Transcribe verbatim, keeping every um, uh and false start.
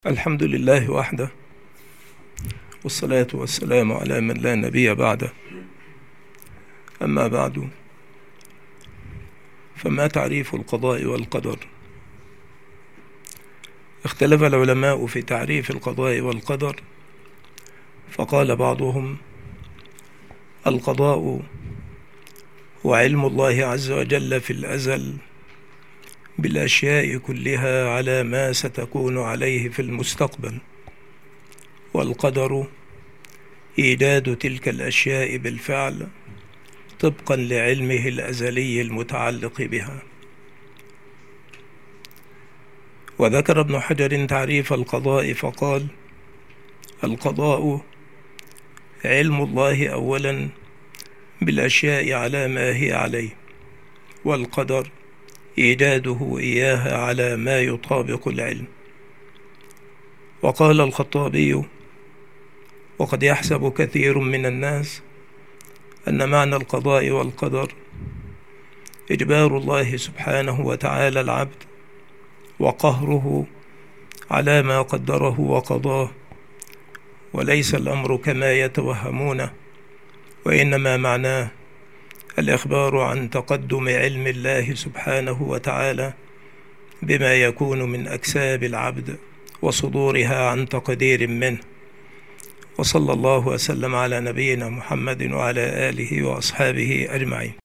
الحمد لله وحده، والصلاة والسلام على من لا نبي بعده. أما بعد، فما تعريف القضاء والقدر؟ اختلف العلماء في تعريف القضاء والقدر، فقال بعضهم: القضاء هو علم الله عز وجل في الأزل بالأشياء كلها على ما ستكون عليه في المستقبل، والقدر إيجاد تلك الأشياء بالفعل طبقا لعلمه الأزلي المتعلق بها. وذكر ابن حجر تعريف القضاء فقال: القضاء علم الله أولا بالأشياء على ما هي عليه، والقدر إيجاده إياها على ما يطابق العلم. وقال الخطابي: وقد يحسب كثير من الناس أن معنى القضاء والقدر إجبار الله سبحانه وتعالى العبد وقهره على ما قدره وقضاه، وليس الأمر كما يتوهمونه، وإنما معناه الإخبار عن تقدم علم الله سبحانه وتعالى بما يكون من أكساب العبد وصدورها عن تقدير منه. وصلى الله وسلم على نبينا محمد وعلى آله وأصحابه أجمعين.